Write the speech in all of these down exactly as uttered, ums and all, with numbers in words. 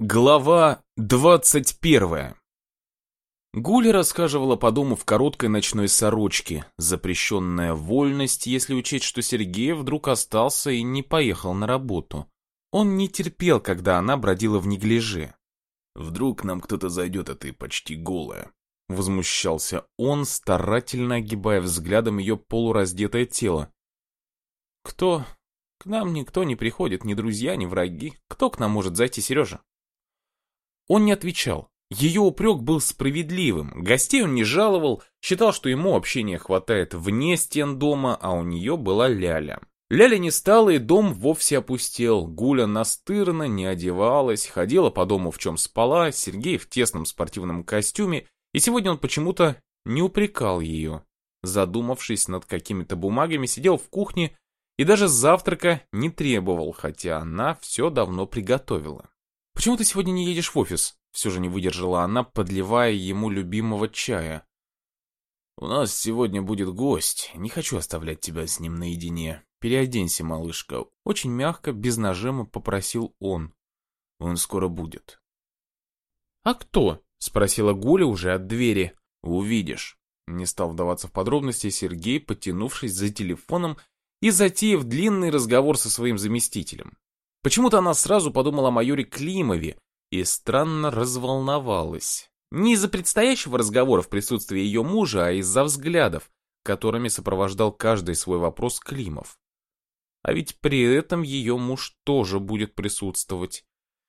Глава двадцать первая. Гуля расхаживала по дому в короткой ночной сорочке, запрещенная вольность, если учесть, что Сергей вдруг остался и не поехал на работу. Он не терпел, когда она бродила в неглиже. «Вдруг нам кто-то зайдет, а ты почти голая», — возмущался он, старательно огибая взглядом ее полураздетое тело. «Кто? К нам никто не приходит, ни друзья, ни враги. Кто к нам может зайти, Сережа?» Он не отвечал. Ее упрек был справедливым. Гостей он не жаловал, считал, что ему общения хватает вне стен дома, а у нее была Ляля. Ляля не стала, и дом вовсе опустел. Гуля настырно не одевалась, ходила по дому в чем спала, Сергей в тесном спортивном костюме, и сегодня он почему-то не упрекал ее. Задумавшись над какими-то бумагами, сидел в кухне и даже завтрака не требовал, хотя она все давно приготовила. «Почему ты сегодня не едешь в офис?» Все же не выдержала она, подливая ему любимого чая. «У нас сегодня будет гость. Не хочу оставлять тебя с ним наедине. Переоденься, малышка». Очень мягко, без нажима попросил он. «Он скоро будет». «А кто?» Спросила Гуля уже от двери. «Увидишь». Не стал вдаваться в подробности Сергей, потянувшись за телефоном и затеяв длинный разговор со своим заместителем. Почему-то она сразу подумала о майоре Климове и странно разволновалась. Не из-за предстоящего разговора в присутствии ее мужа, а из-за взглядов, которыми сопровождал каждый свой вопрос Климов. А ведь при этом ее муж тоже будет присутствовать.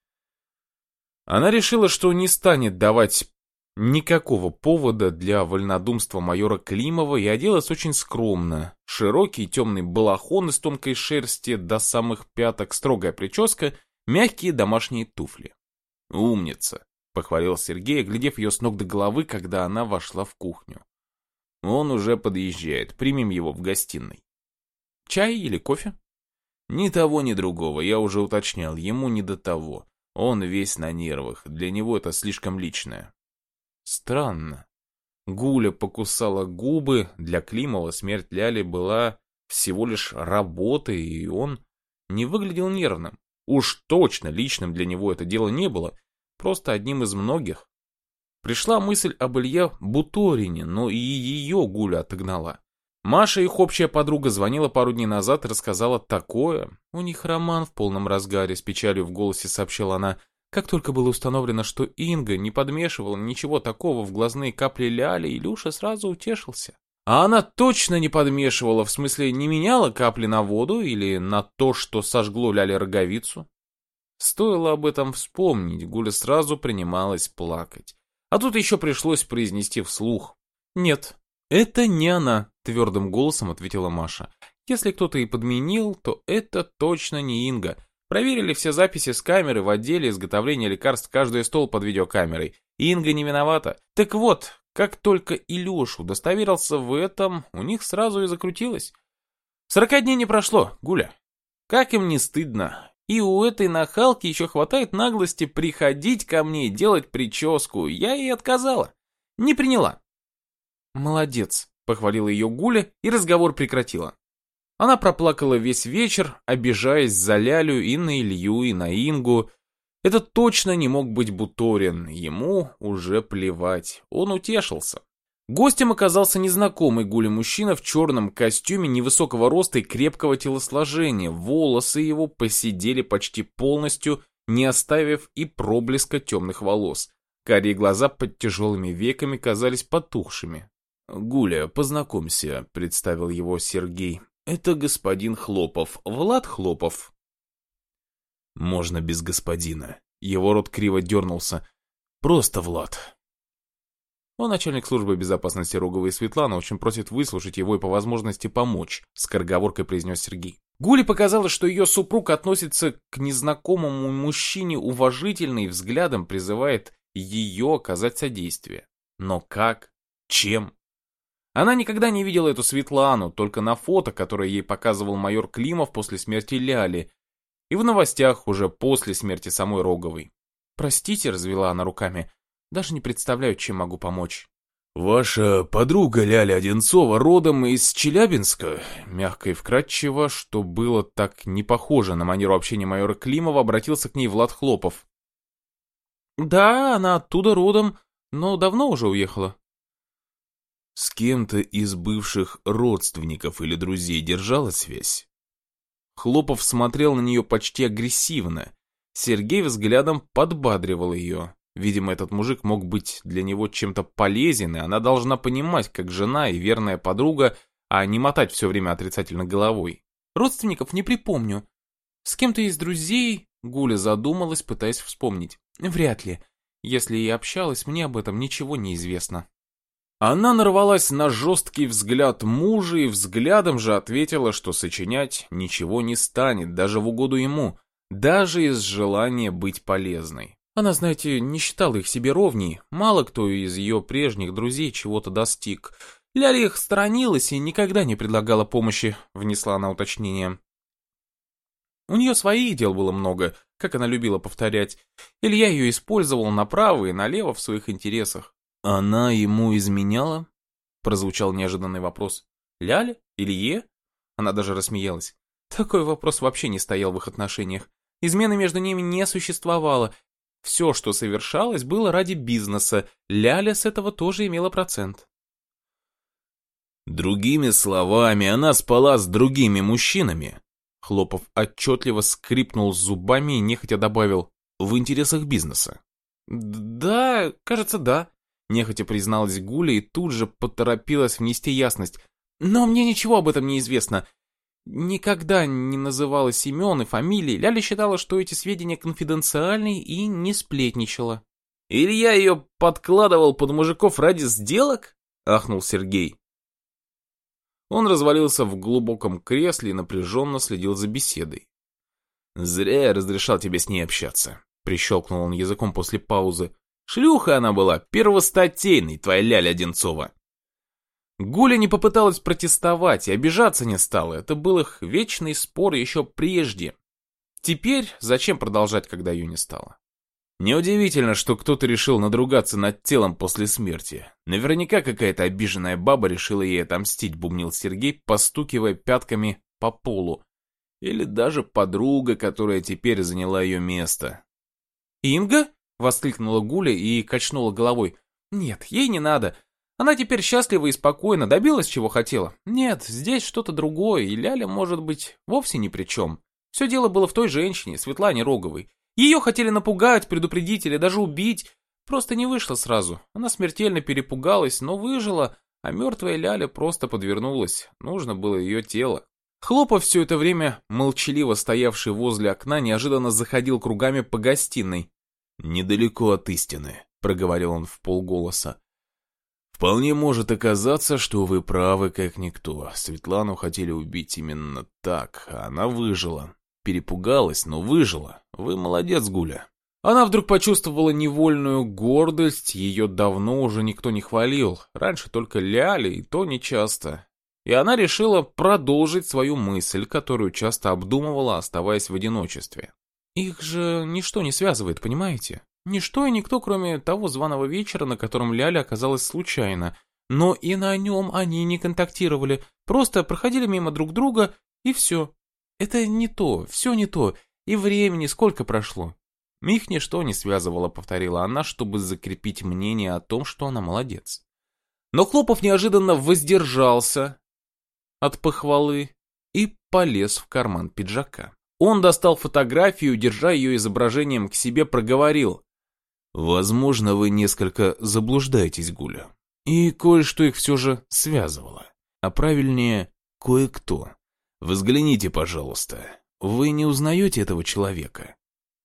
Она решила, что не станет давать никакого повода для вольнодумства майора Климова и оделась очень скромно. Широкий темный балахон из тонкой шерсти до самых пяток, строгая прическа, мягкие домашние туфли. «Умница», — похвалил Сергей, глядев ее с ног до головы, когда она вошла в кухню. «Он уже подъезжает, примем его в гостиной». «Чай или кофе?» «Ни того, ни другого, я уже уточнял, ему не до того. Он весь на нервах, для него это слишком личное». Странно. Гуля покусала губы, для Климова смерть Ляли была всего лишь работой, и он не выглядел нервным. Уж точно личным для него это дело не было, просто одним из многих. Пришла мысль об Илье Буторине, но и ее Гуля отогнала. Маша, их общая подруга, звонила пару дней назад и рассказала такое. У них роман в полном разгаре, с печалью в голосе сообщила она. Как только было установлено, что Инга не подмешивала ничего такого в глазные капли Ляли, Илюша сразу утешился. А она точно не подмешивала, в смысле не меняла капли на воду или на то, что сожгло Ляле роговицу. Стоило об этом вспомнить, Гуля сразу принималась плакать. А тут еще пришлось произнести вслух. «Нет, это не она», — твердым голосом ответила Маша. «Если кто-то и подменил, то это точно не Инга. Проверили все записи с камеры в отделе изготовления лекарств, каждый стол под видеокамерой. Инга не виновата. Так вот, как только Илюша удостоверился в этом, у них сразу и закрутилось. Сорока дней не прошло, Гуля. Как им не стыдно. И у этой нахалки еще хватает наглости приходить ко мне и делать прическу. Я ей отказала. Не приняла». «Молодец», — похвалила ее Гуля, и разговор прекратила. Она проплакала весь вечер, обижаясь за Лялю и на Илью, и на Ингу. Это точно не мог быть Буторин, ему уже плевать, он утешился. Гостем оказался незнакомый Гуле мужчина в черном костюме невысокого роста и крепкого телосложения. Волосы его поседели почти полностью, не оставив и проблеска темных волос. Карие глаза под тяжелыми веками казались потухшими. «Гуля, познакомься», — представил его Сергей. «Это господин Хлопов, Влад Хлопов». «Можно без господина». Его рот криво дернулся. «Просто Влад». Он начальник службы безопасности Роговой Светлана, очень просит выслушать его и по возможности помочь, скороговоркой произнес Сергей. Гуле показалось, что ее супруг относится к незнакомому мужчине уважительно и взглядом призывает ее оказать содействие. Но как? Чем? Она никогда не видела эту Светлану, только на фото, которое ей показывал майор Климов после смерти Ляли, и в новостях уже после смерти самой Роговой. «Простите», — развела она руками, — «даже не представляю, чем могу помочь». «Ваша подруга Ляля Одинцова родом из Челябинска?» Мягко и вкратчиво, что было так не похоже на манеру общения майора Климова, обратился к ней Влад Хлопов. Да, она оттуда родом, но давно уже уехала. С кем-то из бывших родственников или друзей держала связь? Хлопов смотрел на нее почти агрессивно. Сергей взглядом подбадривал ее. Видимо, этот мужик мог быть для него чем-то полезен, и она должна понимать, как жена и верная подруга, а не мотать все время отрицательно головой. Родственников не припомню. С кем-то из друзей, Гуля задумалась, пытаясь вспомнить. Вряд ли. Если и общалась, мне об этом ничего не известно. Она нарвалась на жесткий взгляд мужа и взглядом же ответила, что сочинять ничего не станет, даже в угоду ему, даже из желания быть полезной. Она, знаете, не считала их себе ровней, мало кто из ее прежних друзей чего-то достиг. Ляля их сторонилась и никогда не предлагала помощи, внесла она уточнение. У нее своих дел было много, как она любила повторять. Илья ее использовал направо и налево в своих интересах. Она ему изменяла? Прозвучал неожиданный вопрос. Ляля? Илье? Она даже рассмеялась. Такой вопрос вообще не стоял в их отношениях. Измены между ними не существовало. Все, что совершалось, было ради бизнеса. Ляля с этого тоже имела процент. Другими словами, она спала с другими мужчинами. Хлопов отчетливо скрипнул зубами и нехотя добавил: в интересах бизнеса. Да, кажется, да. Нехотя призналась Гуля и тут же поторопилась внести ясность. Но мне ничего об этом не известно. Никогда не называлась имен и фамилий. Ляля считала, что эти сведения конфиденциальны и не сплетничала. «Илья ее подкладывал под мужиков ради сделок?» — ахнул Сергей. Он развалился в глубоком кресле и напряженно следил за беседой. «Зря я разрешал тебе с ней общаться», — прищелкнул он языком после паузы. «Шлюха она была, первостатейной, твоя Ляля Одинцова». Гуля не попыталась протестовать и обижаться не стала. Это был их вечный спор еще прежде. Теперь зачем продолжать, когда ее не стало? Неудивительно, что кто-то решил надругаться над телом после смерти. Наверняка какая-то обиженная баба решила ей отомстить, бубнил Сергей, постукивая пятками по полу. Или даже подруга, которая теперь заняла ее место. «Инга?» — воскликнула Гуля и качнула головой. «Нет, ей не надо. Она теперь счастлива и спокойна, добилась, чего хотела. Нет, здесь что-то другое, и Ляля, может быть, вовсе ни при чем. Все дело было в той женщине, Светлане Роговой. Ее хотели напугать, предупредить или даже убить. Просто не вышло сразу. Она смертельно перепугалась, но выжила, а мертвая Ляля просто подвернулась. Нужно было ее тело». Хлопов, все это время молчаливо стоявший возле окна, неожиданно заходил кругами по гостиной. «Недалеко от истины», — проговорил он вполголоса. «Вполне может оказаться, что вы правы, как никто. Светлану хотели убить именно так, а она выжила. Перепугалась, но выжила. Вы молодец, Гуля». Она вдруг почувствовала невольную гордость, ее давно уже никто не хвалил. Раньше только Ляля, и то нечасто. И она решила продолжить свою мысль, которую часто обдумывала, оставаясь в одиночестве. Их же ничто не связывает, понимаете? Ничто и никто, кроме того званого вечера, на котором Ляля оказалась случайно. Но и на нем они не контактировали, просто проходили мимо друг друга, и все. Это не то, все не то, и времени сколько прошло. Их ничто не связывало, повторила она, чтобы закрепить мнение о том, что она молодец. Но Хлопов неожиданно воздержался от похвалы и полез в карман пиджака. Он достал фотографию, держа ее изображением к себе, проговорил: «Возможно, вы несколько заблуждаетесь, Гуля. И кое-что их все же связывало. А правильнее, кое-кто. Взгляните, пожалуйста. Вы не узнаете этого человека?»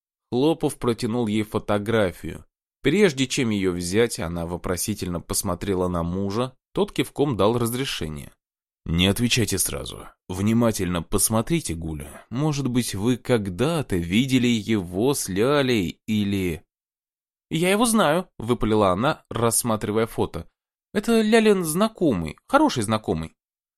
Хлопов протянул ей фотографию. Прежде чем ее взять, она вопросительно посмотрела на мужа, тот кивком дал разрешение. «Не отвечайте сразу. Внимательно посмотрите, Гуля. Может быть, вы когда-то видели его с Лялей или...» «Я его знаю», — выпалила она, рассматривая фото. «Это Лялин знакомый, хороший знакомый».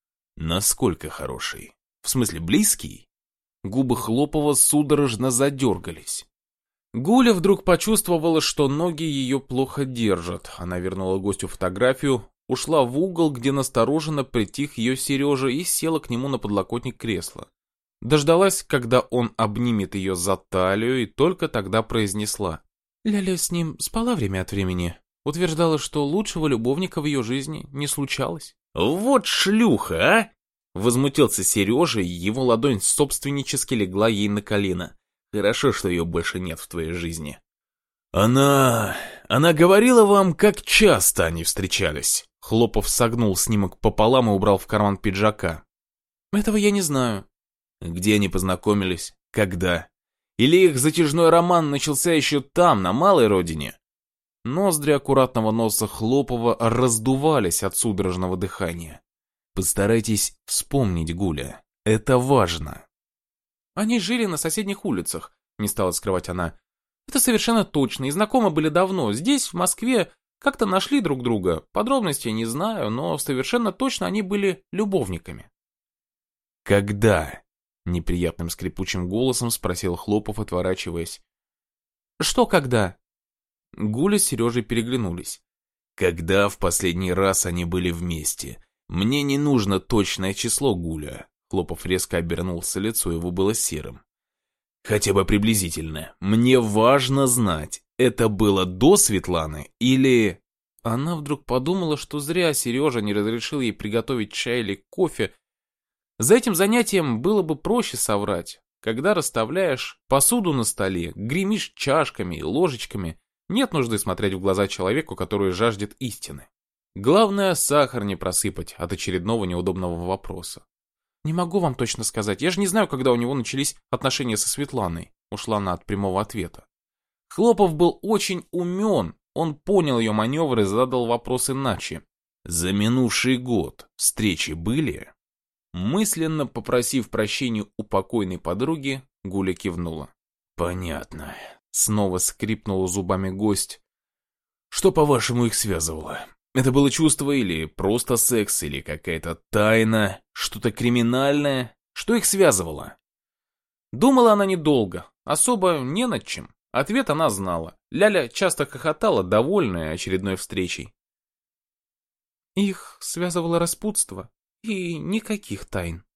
«Насколько хороший? В смысле, близкий?» Губы Хлопова судорожно задергались. Гуля вдруг почувствовала, что ноги ее плохо держат. Она вернула гостю фотографию, ушла в угол, где настороженно притих ее Сережа, и села к нему на подлокотник кресла. Дождалась, когда он обнимет ее за талию, и только тогда произнесла: Ляля с ним спала время от времени. Утверждала, что лучшего любовника в ее жизни не случалось. Вот шлюха, а! Возмутился Сережа, и его ладонь собственнически легла ей на колено. Хорошо, что ее больше нет в твоей жизни. Она... она говорила вам, как часто они встречались? Хлопов согнул снимок пополам и убрал в карман пиджака. Этого я не знаю. Где они познакомились? Когда? Или их затяжной роман начался еще там, на малой родине? Ноздри аккуратного носа Хлопова раздувались от судорожного дыхания. Постарайтесь вспомнить, Гуля. Это важно. Они жили на соседних улицах, не стала скрывать она. Это совершенно точно, и знакомы были давно. Здесь, в Москве, как-то нашли друг друга. Подробностей не знаю, но совершенно точно они были любовниками. Когда? Неприятным скрипучим голосом спросил Хлопов, отворачиваясь. Что когда? Гуля с Сережей переглянулись. Когда в последний раз они были вместе? Мне не нужно точное число, Гуля. Хлопов резко обернулся, лицо его было серым. Хотя бы приблизительно. Мне важно знать, это было до Светланы или... Она вдруг подумала, что зря Сережа не разрешил ей приготовить чай или кофе. За этим занятием было бы проще соврать. Когда расставляешь посуду на столе, гремишь чашками и ложечками, нет нужды смотреть в глаза человеку, который жаждет истины. Главное, сахар не просыпать от очередного неудобного вопроса. «Не могу вам точно сказать, я же не знаю, когда у него начались отношения со Светланой», ушла она от прямого ответа. Хлопов был очень умен, он понял ее маневр и задал вопрос иначе. «За минувший год встречи были?» Мысленно попросив прощения у покойной подруги, Гуля кивнула. «Понятно», — снова скрипнул зубами гость. «Что, по-вашему, их связывало? Это было чувство или просто секс, или какая-то тайна, что-то криминальное? Что их связывало?» Думала она недолго, особо не над чем. Ответ она знала. Ляля часто хохотала, довольная очередной встречей. Их связывало распутство и никаких тайн.